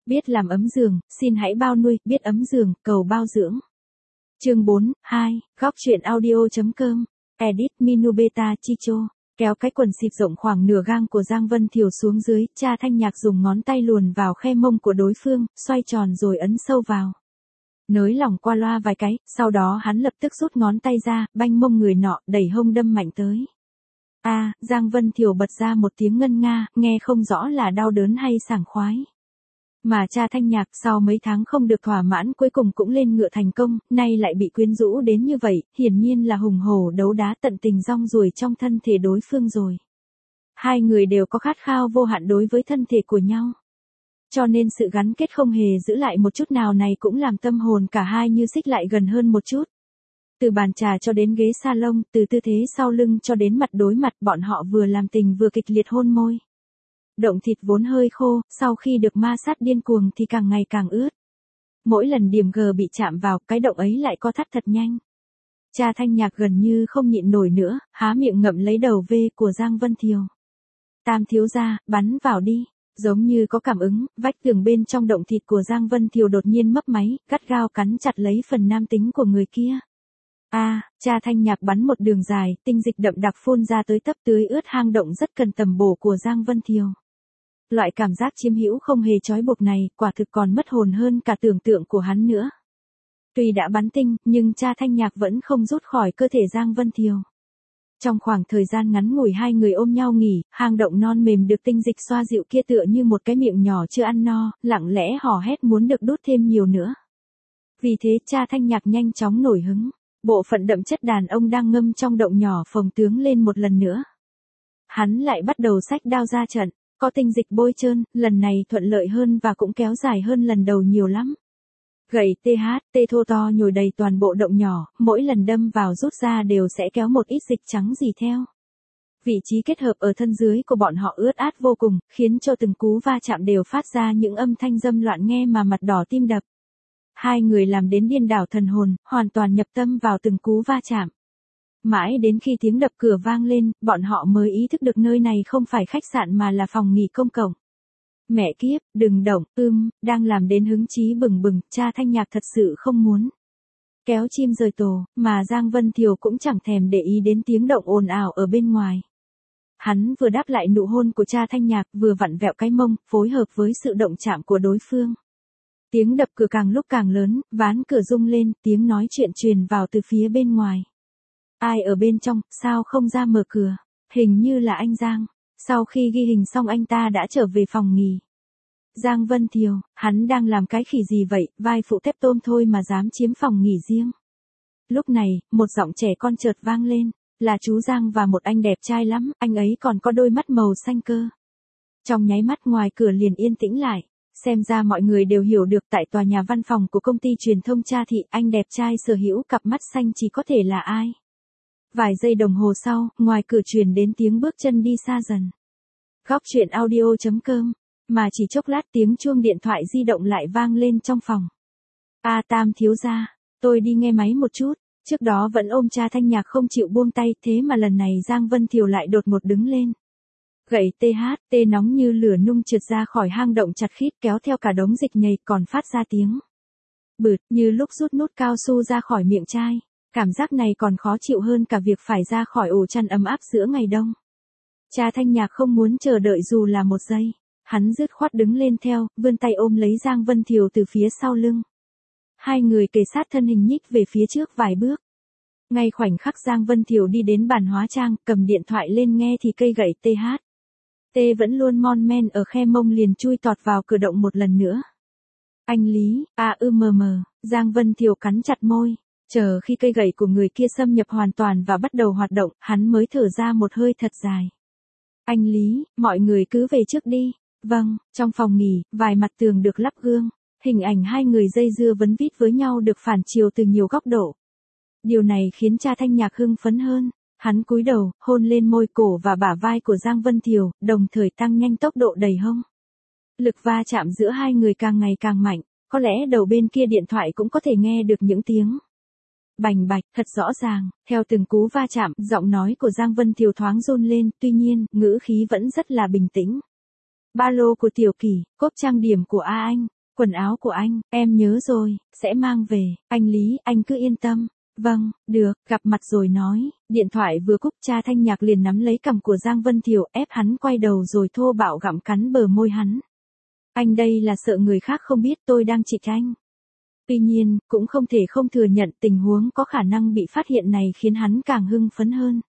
Biết làm ấm giường, xin hãy bao nuôi, biết ấm giường, cầu bao dưỡng. Chương 4, 2, góc truyện audio.com, edit Minu Beta Chicho, kéo cái quần xịp rộng khoảng nửa gang của Giang Vân Thiều xuống dưới, Cha Thanh Nhạc dùng ngón tay luồn vào khe mông của đối phương, xoay tròn rồi ấn sâu vào. Nới lỏng qua loa vài cái, sau đó hắn lập tức rút ngón tay ra, banh mông người nọ, đẩy hông đâm mạnh tới. Giang Vân Thiều bật ra một tiếng ngân nga, nghe không rõ là đau đớn hay sảng khoái. Mà Cha Thanh Nhạc sau mấy tháng không được thỏa mãn cuối cùng cũng lên ngựa thành công, nay lại bị quyến rũ đến như vậy, hiển nhiên là hùng hổ đấu đá tận tình rong ruổi trong thân thể đối phương rồi. Hai người đều có khát khao vô hạn đối với thân thể của nhau. Cho nên sự gắn kết không hề giữ lại một chút nào này cũng làm tâm hồn cả hai như xích lại gần hơn một chút. Từ bàn trà cho đến ghế salon, từ tư thế sau lưng cho đến mặt đối mặt, bọn họ vừa làm tình vừa kịch liệt hôn môi. Động thịt vốn hơi khô, sau khi được ma sát điên cuồng thì càng ngày càng ướt. Mỗi lần điểm G bị chạm vào, cái động ấy lại co thắt thật nhanh. Cha Thanh Nhạc gần như không nhịn nổi nữa, há miệng ngậm lấy đầu V của Giang Vân Thiều. Tam thiếu gia, bắn vào đi. Giống như có cảm ứng, vách tường bên trong động thịt của Giang Vân Thiều đột nhiên mấp máy, gắt gao cắn chặt lấy phần nam tính của người kia. Cha Thanh Nhạc bắn một đường dài, tinh dịch đậm đặc phun ra tới tấp tưới ướt hang động rất cần tầm bổ của Giang Vân Thiều. Loại cảm giác chiếm hữu không hề trói buộc này, quả thực còn mất hồn hơn cả tưởng tượng của hắn nữa. Tuy đã bắn tinh, nhưng Cha Thanh Nhạc vẫn không rút khỏi cơ thể Giang Vân Thiều. Trong khoảng thời gian ngắn ngủi hai người ôm nhau nghỉ, hang động non mềm được tinh dịch xoa dịu kia tựa như một cái miệng nhỏ chưa ăn no, lặng lẽ hò hét muốn được đút thêm nhiều nữa. Vì thế Cha Thanh Nhạc nhanh chóng nổi hứng, bộ phận đậm chất đàn ông đang ngâm trong động nhỏ phồng tướng lên một lần nữa. Hắn lại bắt đầu xách đao ra trận, có tinh dịch bôi trơn, lần này thuận lợi hơn và cũng kéo dài hơn lần đầu nhiều lắm. Gậy THT thô to nhồi đầy toàn bộ động nhỏ, mỗi lần đâm vào rút ra đều sẽ kéo một ít dịch trắng dì theo. Vị trí kết hợp ở thân dưới của bọn họ ướt át vô cùng, khiến cho từng cú va chạm đều phát ra những âm thanh dâm loạn nghe mà mặt đỏ tim đập. Hai người làm đến điên đảo thần hồn, hoàn toàn nhập tâm vào từng cú va chạm. Mãi đến khi tiếng đập cửa vang lên, bọn họ mới ý thức được nơi này không phải khách sạn mà là phòng nghỉ công cộng. Mẹ kiếp, đừng động, đang làm đến hứng chí bừng bừng, Cha Thanh Nhạc thật sự không muốn kéo chim rời tổ, mà Giang Vân Thiều cũng chẳng thèm để ý đến tiếng động ồn ào ở bên ngoài. Hắn vừa đáp lại nụ hôn của Cha Thanh Nhạc, vừa vặn vẹo cái mông, phối hợp với sự động chạm của đối phương. Tiếng đập cửa càng lúc càng lớn, ván cửa rung lên, tiếng nói chuyện truyền vào từ phía bên ngoài. Ai ở bên trong, sao không ra mở cửa? Hình như là anh Giang. Sau khi ghi hình xong anh ta đã trở về phòng nghỉ. Giang Vân Thiều, hắn đang làm cái khỉ gì vậy, vai phụ tép tôm thôi mà dám chiếm phòng nghỉ riêng. Lúc này, một giọng trẻ con chợt vang lên, là chú Giang và một anh đẹp trai lắm, anh ấy còn có đôi mắt màu xanh cơ. Trong nháy mắt ngoài cửa liền yên tĩnh lại, xem ra mọi người đều hiểu được tại tòa nhà văn phòng của công ty truyền thông Cha Thị, anh đẹp trai sở hữu cặp mắt xanh chỉ có thể là ai. Vài giây đồng hồ sau, ngoài cửa truyền đến tiếng bước chân đi xa dần. Góc truyện audio.com, mà chỉ chốc lát tiếng chuông điện thoại di động lại vang lên trong phòng. Tam thiếu gia, tôi đi nghe máy một chút, trước đó vẫn ôm Cha Thanh Nhạc không chịu buông tay, thế mà lần này Giang Vân Thiều lại đột ngột đứng lên. Gậy THT nóng như lửa nung trượt ra khỏi hang động chặt khít kéo theo cả đống dịch nhầy còn phát ra tiếng bụt như lúc rút nút cao su ra khỏi miệng chai. Cảm giác này còn khó chịu hơn cả việc phải ra khỏi ổ chăn ấm áp giữa ngày đông. Cha Thanh Nhạc không muốn chờ đợi dù là một giây. Hắn dứt khoát đứng lên theo, vươn tay ôm lấy Giang Vân Thiều từ phía sau lưng. Hai người kề sát thân hình nhích về phía trước vài bước. Ngay khoảnh khắc Giang Vân Thiều đi đến bàn hóa trang, cầm điện thoại lên nghe thì cây gậy THT vẫn luôn mon men ở khe mông liền chui tọt vào cửa động một lần nữa. Anh Lý, Giang Vân Thiều cắn chặt môi. Chờ khi cây gậy của người kia xâm nhập hoàn toàn và bắt đầu hoạt động, hắn mới thở ra một hơi thật dài. Anh Lý, mọi người cứ về trước đi. Vâng, trong phòng nghỉ, vài mặt tường được lắp gương. Hình ảnh hai người dây dưa vấn vít với nhau được phản chiếu từ nhiều góc độ. Điều này khiến Cha Thanh Nhạc hưng phấn hơn. Hắn cúi đầu, hôn lên môi cổ và bả vai của Giang Vân Thiều, đồng thời tăng nhanh tốc độ đẩy hông. Lực va chạm giữa hai người càng ngày càng mạnh, có lẽ đầu bên kia điện thoại cũng có thể nghe được những tiếng bành bạch, thật rõ ràng, theo từng cú va chạm, giọng nói của Giang Vân Thiều thoáng run lên, tuy nhiên, ngữ khí vẫn rất là bình tĩnh. Ba lô của Tiểu Kỳ, cốp trang điểm của A Anh, Quần áo của anh, em nhớ rồi, sẽ mang về, anh Lý, anh cứ yên tâm. Vâng, được, gặp mặt rồi nói, điện thoại vừa cúp cha Thanh Nhạc liền nắm lấy cằm của Giang Vân Thiều ép hắn quay đầu rồi thô bạo gặm cắn bờ môi hắn. Anh đây là sợ người khác không biết tôi đang trịch anh. Tuy nhiên, cũng không thể không thừa nhận tình huống có khả năng bị phát hiện này khiến hắn càng hưng phấn hơn.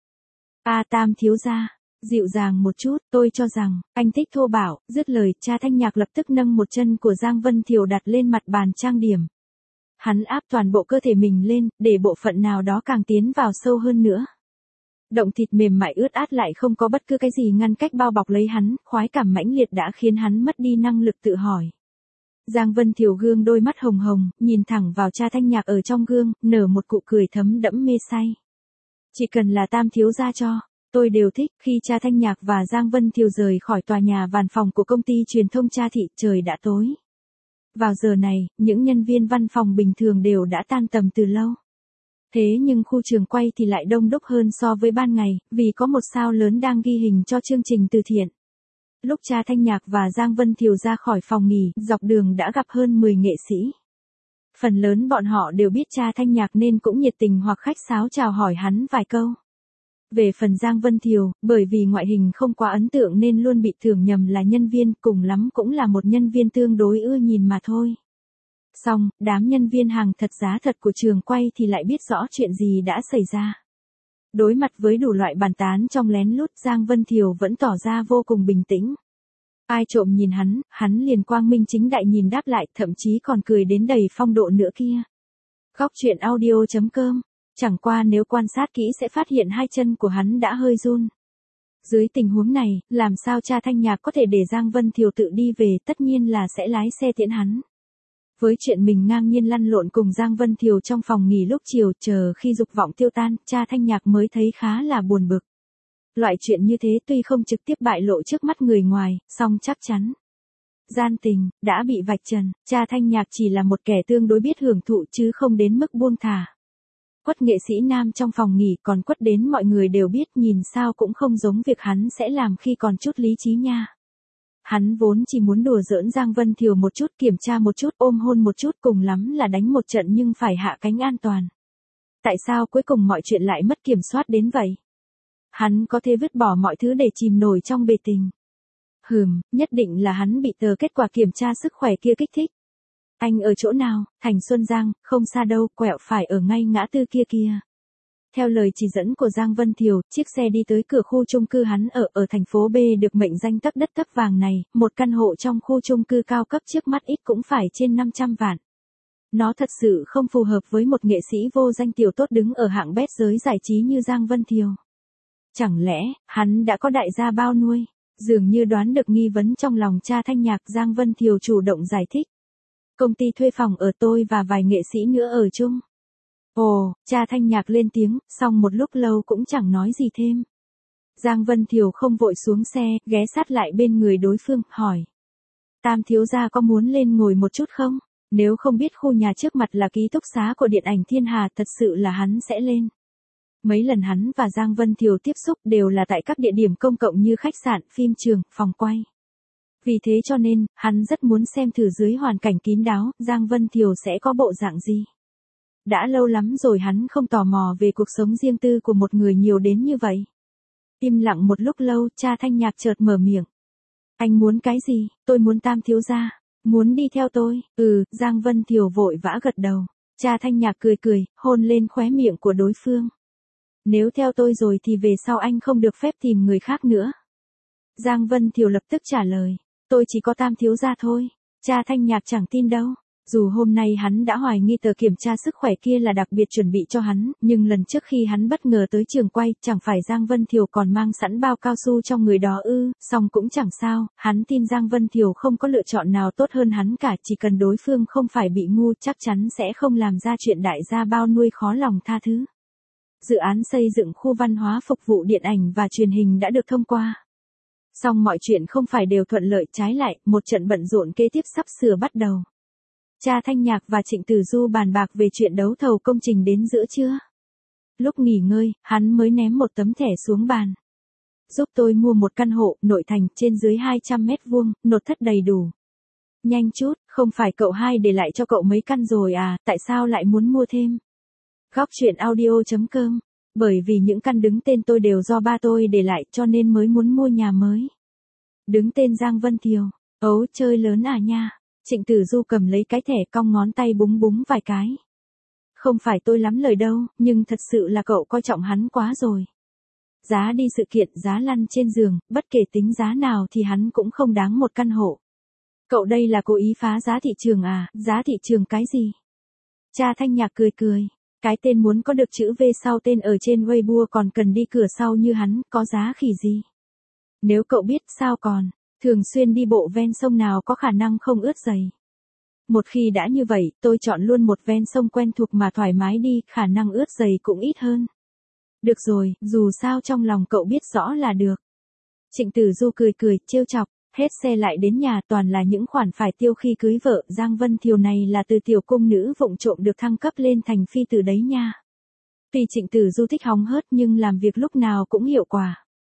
Tam thiếu gia, dịu dàng một chút, tôi cho rằng, anh thích thô bạo, dứt lời, cha Thanh Nhạc lập tức nâng một chân của Giang Vân Thiều đặt lên mặt bàn trang điểm. Hắn áp toàn bộ cơ thể mình lên, để bộ phận nào đó càng tiến vào sâu hơn nữa. Động thịt mềm mại ướt át lại không có bất cứ cái gì ngăn cách bao bọc lấy hắn, khoái cảm mãnh liệt đã khiến hắn mất đi năng lực tự hỏi. Giang Vân Thiều gương đôi mắt hồng hồng, nhìn thẳng vào cha Thanh Nhạc ở trong gương, nở một nụ cười thấm đẫm mê say. Chỉ cần là Tam thiếu gia cho, tôi đều thích. Khi cha Thanh Nhạc và Giang Vân Thiều rời khỏi tòa nhà văn phòng của công ty truyền thông Cha Thị, trời đã tối. Vào giờ này, những nhân viên văn phòng bình thường đều đã tan tầm từ lâu. Thế nhưng khu trường quay thì lại đông đúc hơn so với ban ngày, vì có một sao lớn đang ghi hình cho chương trình từ thiện. Lúc cha Thanh Nhạc và Giang Vân Thiều ra khỏi phòng nghỉ, dọc đường đã gặp hơn 10 nghệ sĩ. Phần lớn bọn họ đều biết cha Thanh Nhạc nên cũng nhiệt tình hoặc khách sáo chào hỏi hắn vài câu. Về phần Giang Vân Thiều, bởi vì ngoại hình không quá ấn tượng nên luôn bị tưởng nhầm là nhân viên, cùng lắm cũng là một nhân viên tương đối ưa nhìn mà thôi. Xong, đám nhân viên hàng thật giá thật của trường quay thì lại biết rõ chuyện gì đã xảy ra. Đối mặt với đủ loại bàn tán trong lén lút, Giang Vân Thiều vẫn tỏ ra vô cùng bình tĩnh. Ai trộm nhìn hắn liền quang minh chính đại nhìn đáp lại, thậm chí còn cười đến đầy phong độ nữa kia. Góc truyện audio.com. Chẳng qua nếu quan sát kỹ sẽ phát hiện hai chân của hắn đã hơi run. Dưới tình huống này, làm sao cha Thanh Nhạc có thể để Giang Vân Thiều tự đi về, tất nhiên là sẽ lái xe tiễn hắn. Với chuyện mình ngang nhiên lăn lộn cùng Giang Vân Thiều trong phòng nghỉ lúc chiều, chờ khi dục vọng tiêu tan, cha Thanh Nhạc mới thấy khá là buồn bực. Loại chuyện như thế tuy không trực tiếp bại lộ trước mắt người ngoài, song chắc chắn gian tình đã bị vạch trần, cha Thanh Nhạc chỉ là một kẻ tương đối biết hưởng thụ chứ không đến mức buông thả. Quất nghệ sĩ nam trong phòng nghỉ còn quất đến mọi người đều biết, nhìn sao cũng không giống việc hắn sẽ làm khi còn chút lý trí nha. Hắn vốn chỉ muốn đùa giỡn Giang Vân Thiều một chút, kiểm tra một chút, ôm hôn một chút, cùng lắm là đánh một trận nhưng phải hạ cánh an toàn. Tại sao cuối cùng mọi chuyện lại mất kiểm soát đến vậy? Hắn có thể vứt bỏ mọi thứ để chìm nổi trong bể tình. Nhất định là hắn bị tờ kết quả kiểm tra sức khỏe kia kích thích. Anh ở chỗ nào? Thành Xuân Giang, không xa đâu, quẹo phải ở ngay ngã tư kia kia. Theo lời chỉ dẫn của Giang Vân Thiều, chiếc xe đi tới cửa khu chung cư hắn ở thành phố B được mệnh danh tấc đất tấc vàng này, một căn hộ trong khu chung cư cao cấp trước mắt ít cũng phải trên 500 vạn. Nó thật sự không phù hợp với một nghệ sĩ vô danh tiểu tốt đứng ở hạng bét giới giải trí như Giang Vân Thiều. Chẳng lẽ, hắn đã có đại gia bao nuôi? Dường như đoán được nghi vấn trong lòng cha Thanh Nhạc, Giang Vân Thiều chủ động giải thích. Công ty thuê phòng ở tôi và vài nghệ sĩ nữa ở chung. Ồ, cha Thanh Nhạc lên tiếng, xong một lúc lâu cũng chẳng nói gì thêm. Giang Vân Thiều không vội xuống xe, ghé sát lại bên người đối phương, hỏi. Tam thiếu gia có muốn lên ngồi một chút không? Nếu không biết khu nhà trước mặt là ký túc xá của Điện ảnh Thiên Hà, thật sự là hắn sẽ lên. Mấy lần hắn và Giang Vân Thiều tiếp xúc đều là tại các địa điểm công cộng như khách sạn, phim trường, phòng quay. Vì thế cho nên, hắn rất muốn xem thử dưới hoàn cảnh kín đáo, Giang Vân Thiều sẽ có bộ dạng gì. Đã lâu lắm rồi hắn không tò mò về cuộc sống riêng tư của một người nhiều đến như vậy. Im lặng một lúc lâu, cha Thanh Nhạc chợt mở miệng. Anh muốn cái gì? Tôi muốn Tam thiếu gia. Muốn đi theo tôi? Giang Vân Thiều vội vã gật đầu. Cha Thanh Nhạc cười cười, hôn lên khóe miệng của đối phương. Nếu theo tôi rồi thì về sau anh không được phép tìm người khác nữa. Giang Vân Thiều lập tức trả lời. Tôi chỉ có Tam thiếu gia thôi. Cha Thanh Nhạc chẳng tin đâu. Dù hôm nay hắn đã hoài nghi tờ kiểm tra sức khỏe kia là đặc biệt chuẩn bị cho hắn, nhưng lần trước khi hắn bất ngờ tới trường quay, chẳng phải Giang Vân Thiều còn mang sẵn bao cao su trong người đó song cũng chẳng sao, hắn tin Giang Vân Thiều không có lựa chọn nào tốt hơn hắn cả, chỉ cần đối phương không phải bị ngu chắc chắn sẽ không làm ra chuyện đại gia bao nuôi khó lòng tha thứ. Dự án xây dựng khu văn hóa phục vụ điện ảnh và truyền hình đã được thông qua. Song mọi chuyện không phải đều thuận lợi, trái lại, một trận bận rộn kế tiếp sắp sửa bắt đầu. Cha Thanh Nhạc và Trịnh Tử Du bàn bạc về chuyện đấu thầu công trình đến giữa trưa. Lúc nghỉ ngơi, hắn mới ném một tấm thẻ xuống bàn. Giúp tôi mua một căn hộ, nội thành, trên dưới 200 mét vuông, nội thất đầy đủ. Nhanh chút, không phải cậu hai để lại cho cậu mấy căn rồi à, tại sao lại muốn mua thêm? Góc truyện audio.com. Bởi vì những căn đứng tên tôi đều do ba tôi để lại cho nên mới muốn mua nhà mới. Đứng tên Giang Vân Thiều. Ấu chơi lớn à nha. Trịnh Tử Du cầm lấy cái thẻ cong ngón tay búng búng vài cái. Không phải tôi lắm lời đâu, nhưng thật sự là cậu coi trọng hắn quá rồi. Giá đi sự kiện, giá lăn trên giường, bất kể tính giá nào thì hắn cũng không đáng một căn hộ. Cậu đây là cố ý phá giá thị trường à, giá thị trường cái gì? Cha Thanh Nhạc cười cười. Cái tên muốn có được chữ V sau tên ở trên Weibo còn cần đi cửa sau như hắn, có giá khỉ gì? Nếu cậu biết sao còn, thường xuyên đi bộ ven sông nào có khả năng không ướt giày. Một khi đã như vậy, tôi chọn luôn một ven sông quen thuộc mà thoải mái đi, khả năng ướt giày cũng ít hơn. Được rồi, dù sao trong lòng cậu biết rõ là được. Trịnh Tử Du cười cười, trêu chọc, hết xe lại đến nhà toàn là những khoản phải tiêu khi cưới vợ, Giang Vân Thiều này là từ tiểu cung nữ vụng trộm được thăng cấp lên thành phi tử đấy nha. Tuy Trịnh Tử Du thích hóng hớt nhưng làm việc lúc nào cũng hiệu quả.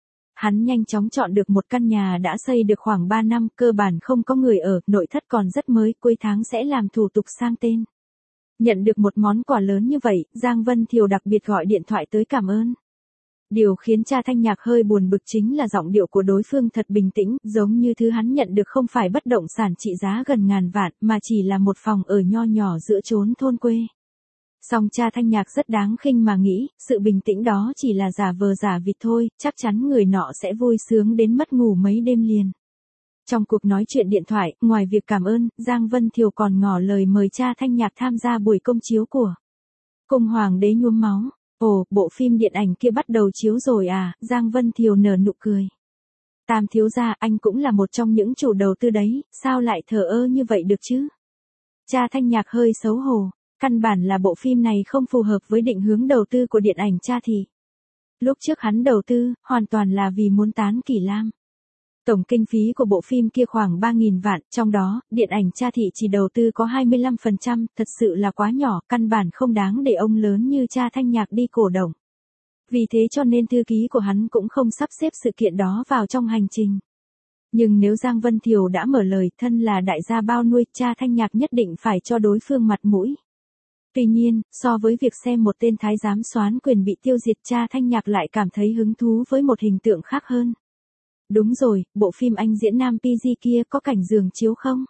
Hắn nhanh chóng chọn được một căn nhà đã xây được khoảng 3 năm, cơ bản không có người ở, nội thất còn rất mới, cuối tháng sẽ làm thủ tục sang tên. Nhận được một món quà lớn như vậy, Giang Vân Thiều đặc biệt gọi điện thoại tới cảm ơn. Điều khiến cha Thanh Nhạc hơi buồn bực chính là giọng điệu của đối phương thật bình tĩnh, giống như thứ hắn nhận được không phải bất động sản trị giá gần ngàn vạn, mà chỉ là một phòng ở nho nhỏ giữa chốn thôn quê. Song cha Thanh Nhạc rất đáng khinh mà nghĩ, sự bình tĩnh đó chỉ là giả vờ giả vịt thôi, chắc chắn người nọ sẽ vui sướng đến mất ngủ mấy đêm liền. Trong cuộc nói chuyện điện thoại, ngoài việc cảm ơn, Giang Vân Thiều còn ngỏ lời mời cha Thanh Nhạc tham gia buổi công chiếu của Cung Hoàng đế nhuốm máu. Ồ, bộ phim điện ảnh kia bắt đầu chiếu rồi à, Giang Vân Thiều nở nụ cười. Tam thiếu gia, anh cũng là một trong những chủ đầu tư đấy, sao lại thờ ơ như vậy được chứ? Cha Thanh Nhạc hơi xấu hổ, căn bản là bộ phim này không phù hợp với định hướng đầu tư của điện ảnh cha thì. Lúc trước hắn đầu tư, hoàn toàn là vì muốn tán Kỷ Lam. Tổng kinh phí của bộ phim kia khoảng 3.000 vạn, trong đó, điện ảnh cha thị chỉ đầu tư có 25%, thật sự là quá nhỏ, căn bản không đáng để ông lớn như cha Thanh Nhạc đi cổ động. Vì thế cho nên thư ký của hắn cũng không sắp xếp sự kiện đó vào trong hành trình. Nhưng nếu Giang Vân Thiều đã mở lời, thân là đại gia bao nuôi, cha Thanh Nhạc nhất định phải cho đối phương mặt mũi. Tuy nhiên, so với việc xem một tên thái giám soán quyền bị tiêu diệt, cha Thanh Nhạc lại cảm thấy hứng thú với một hình tượng khác hơn. Đúng rồi, bộ phim anh diễn nam PG kia có cảnh giường chiếu không?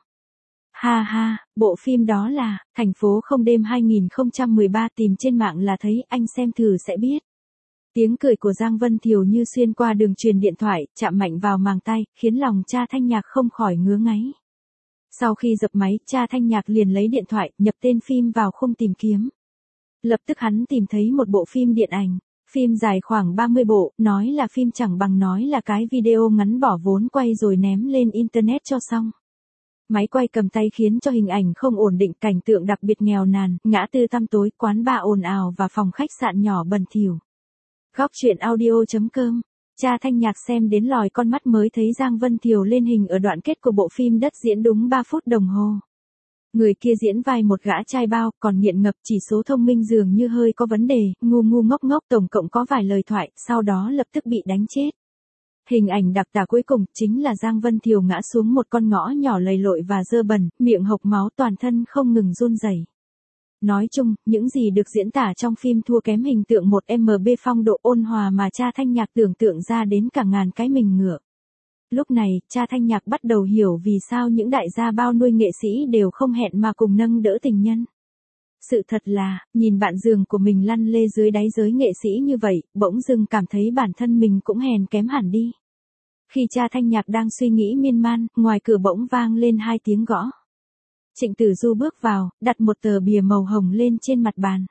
Ha ha, bộ phim đó là Thành phố không đêm 2013, tìm trên mạng là thấy, anh xem thử sẽ biết. Tiếng cười của Giang Vân Thiều như xuyên qua đường truyền điện thoại, chạm mạnh vào màng tai, khiến lòng cha Thanh Nhạc không khỏi ngứa ngáy. Sau khi dập máy, cha Thanh Nhạc liền lấy điện thoại, nhập tên phim vào khung tìm kiếm. Lập tức hắn tìm thấy một bộ phim điện ảnh. Phim dài khoảng 30 bộ, nói là phim chẳng bằng nói là cái video ngắn bỏ vốn quay rồi ném lên internet cho xong. Máy quay cầm tay khiến cho hình ảnh không ổn định, cảnh tượng đặc biệt nghèo nàn, ngã tư tăm tối, quán bar ồn ào và phòng khách sạn nhỏ bẩn thỉu. Góc truyện audio.com. Cha Thanh Nhạc xem đến lòi con mắt mới thấy Giang Vân Thiều lên hình ở đoạn kết của bộ phim đất diễn đúng 3 phút đồng hồ. Người kia diễn vai một gã trai bao, còn nghiện ngập, chỉ số thông minh dường như hơi có vấn đề, ngu ngu ngốc ngốc, tổng cộng có vài lời thoại, sau đó lập tức bị đánh chết. Hình ảnh đặc tả cuối cùng chính là Giang Vân Thiều ngã xuống một con ngõ nhỏ lầy lội và dơ bẩn, miệng hộc máu, toàn thân không ngừng run rẩy. Nói chung, những gì được diễn tả trong phim thua kém hình tượng một MB phong độ ôn hòa mà cha Thanh Nhạc tưởng tượng ra đến cả ngàn cái mình ngựa. Lúc này, cha Thanh Nhạc bắt đầu hiểu vì sao những đại gia bao nuôi nghệ sĩ đều không hẹn mà cùng nâng đỡ tình nhân. Sự thật là, nhìn bạn giường của mình lăn lê dưới đáy giới nghệ sĩ như vậy, bỗng dưng cảm thấy bản thân mình cũng hèn kém hẳn đi. Khi cha Thanh Nhạc đang suy nghĩ miên man, ngoài cửa bỗng vang lên 2 tiếng gõ. Trịnh Tử Du bước vào, đặt một tờ bìa màu hồng lên trên mặt bàn.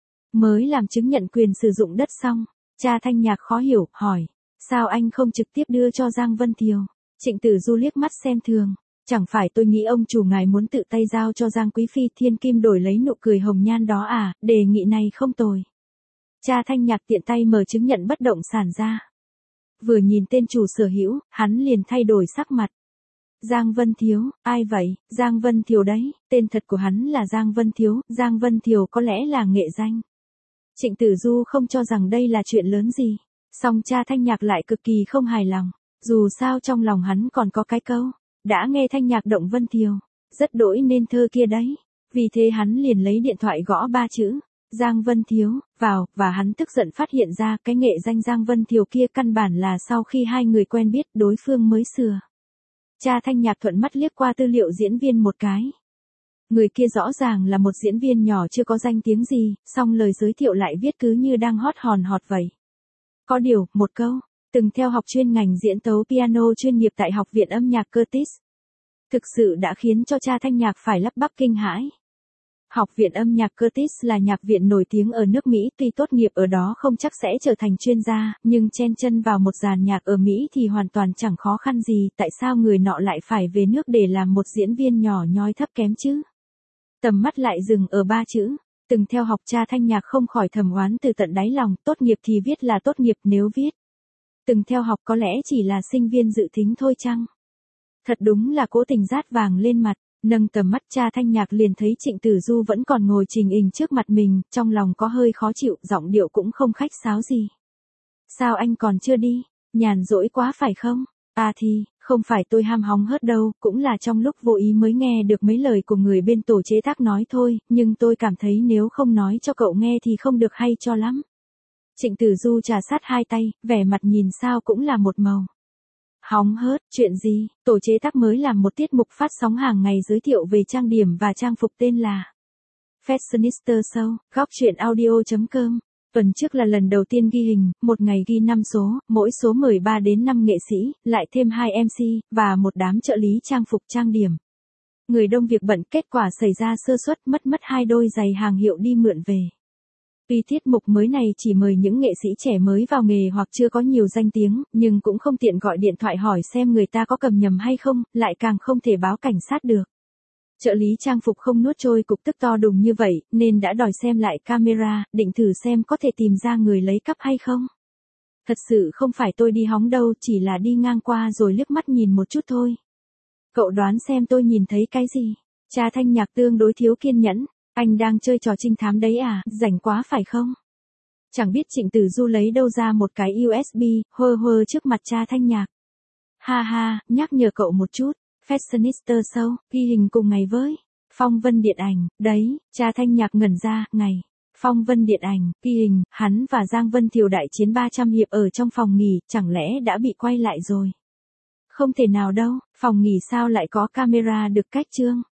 Mới làm chứng nhận quyền sử dụng đất xong, cha Thanh Nhạc khó hiểu, hỏi. Sao anh không trực tiếp đưa cho Giang Vân Thiều? Trịnh Tử Du liếc mắt xem thường. Chẳng phải tôi nghĩ ông chủ ngài muốn tự tay giao cho Giang Quý Phi thiên kim đổi lấy nụ cười hồng nhan đó à, đề nghị này không tồi. Cha Thanh Nhạc tiện tay mở chứng nhận bất động sản ra. Vừa nhìn tên chủ sở hữu, hắn liền thay đổi sắc mặt. Giang Vân Thiếu, ai vậy? Giang Vân Thiều đấy, tên thật của hắn là Giang Vân Thiếu, Giang Vân Thiều có lẽ là nghệ danh. Trịnh Tử Du không cho rằng đây là chuyện lớn gì. Song cha Thanh Nhạc lại cực kỳ không hài lòng, dù sao trong lòng hắn còn có cái câu, đã nghe Thanh Nhạc động Vân Thiều, rất đỗi nên thơ kia đấy. Vì thế hắn liền lấy điện thoại gõ 3 chữ, Giang Vân Thiếu, vào, và hắn tức giận phát hiện ra cái nghệ danh Giang Vân Thiếu kia căn bản là sau khi hai người quen biết đối phương mới sửa. Cha Thanh Nhạc thuận mắt liếc qua tư liệu diễn viên một cái. Người kia rõ ràng là một diễn viên nhỏ chưa có danh tiếng gì, song lời giới thiệu lại viết cứ như đang hót hòn hot vậy. Có điều, một câu, từng theo học chuyên ngành diễn tấu piano chuyên nghiệp tại Học viện âm nhạc Curtis. Thực sự đã khiến cho cha Thanh Nhạc phải lắp bắp kinh hãi. Học viện âm nhạc Curtis là nhạc viện nổi tiếng ở nước Mỹ, tuy tốt nghiệp ở đó không chắc sẽ trở thành chuyên gia, nhưng chen chân vào một dàn nhạc ở Mỹ thì hoàn toàn chẳng khó khăn gì, tại sao người nọ lại phải về nước để làm một diễn viên nhỏ nhoi thấp kém chứ? Tầm mắt lại dừng ở 3 chữ, từng theo học. Cha Thanh Nhạc không khỏi thầm oán từ tận đáy lòng, tốt nghiệp thì viết là tốt nghiệp, nếu viết từng theo học có lẽ chỉ là sinh viên dự thính thôi chăng? Thật đúng là cố tình rát vàng lên mặt. Nâng tầm mắt, cha Thanh Nhạc liền thấy Trịnh Tử Du vẫn còn ngồi trình hình trước mặt mình, trong lòng có hơi khó chịu, giọng điệu cũng không khách sáo gì. Sao anh còn chưa đi? Nhàn rỗi quá phải không? À thì, không phải tôi ham hóng hớt đâu, cũng là trong lúc vô ý mới nghe được mấy lời của người bên tổ chế tác nói thôi, nhưng tôi cảm thấy nếu không nói cho cậu nghe thì không được hay cho lắm. Trịnh Tử Du trà sát hai tay, vẻ mặt nhìn sao cũng là một màu. Hóng hớt, chuyện gì? Tổ chế tác mới làm một tiết mục phát sóng hàng ngày giới thiệu về trang điểm và trang phục tên là Fashionista Show, góc truyện audio.com. Tuần trước là lần đầu tiên ghi hình, một ngày ghi 5 số, mỗi số mời 3 đến 5 nghệ sĩ, lại thêm 2 MC, và một đám trợ lý trang phục trang điểm. Người đông việc bận, kết quả xảy ra sơ suất, mất 2 đôi giày hàng hiệu đi mượn về. Tuy tiết mục mới này chỉ mời những nghệ sĩ trẻ mới vào nghề hoặc chưa có nhiều danh tiếng, nhưng cũng không tiện gọi điện thoại hỏi xem người ta có cầm nhầm hay không, lại càng không thể báo cảnh sát được. Trợ lý trang phục không nuốt trôi cục tức to đùng như vậy, nên đã đòi xem lại camera, định thử xem có thể tìm ra người lấy cắp hay không. Thật sự không phải tôi đi hóng đâu, chỉ là đi ngang qua rồi liếc mắt nhìn một chút thôi. Cậu đoán xem tôi nhìn thấy cái gì? Cha Thanh Nhạc tương đối thiếu kiên nhẫn. Anh đang chơi trò trinh thám đấy à, rảnh quá phải không? Chẳng biết Trịnh Tử Du lấy đâu ra một cái USB, hơ hơ trước mặt cha Thanh Nhạc. Ha ha, nhắc nhở cậu một chút, Fashionista Show, ghi hình cùng ngày với Phong Vân Điện Ảnh, đấy, cha Thanh Nhạc ngẩn ra, ngày Phong Vân Điện Ảnh, ghi hình, hắn và Giang Vân Thiều đại chiến 300 hiệp ở trong phòng nghỉ, chẳng lẽ đã bị quay lại rồi? Không thể nào đâu, phòng nghỉ sao lại có camera được cách chương?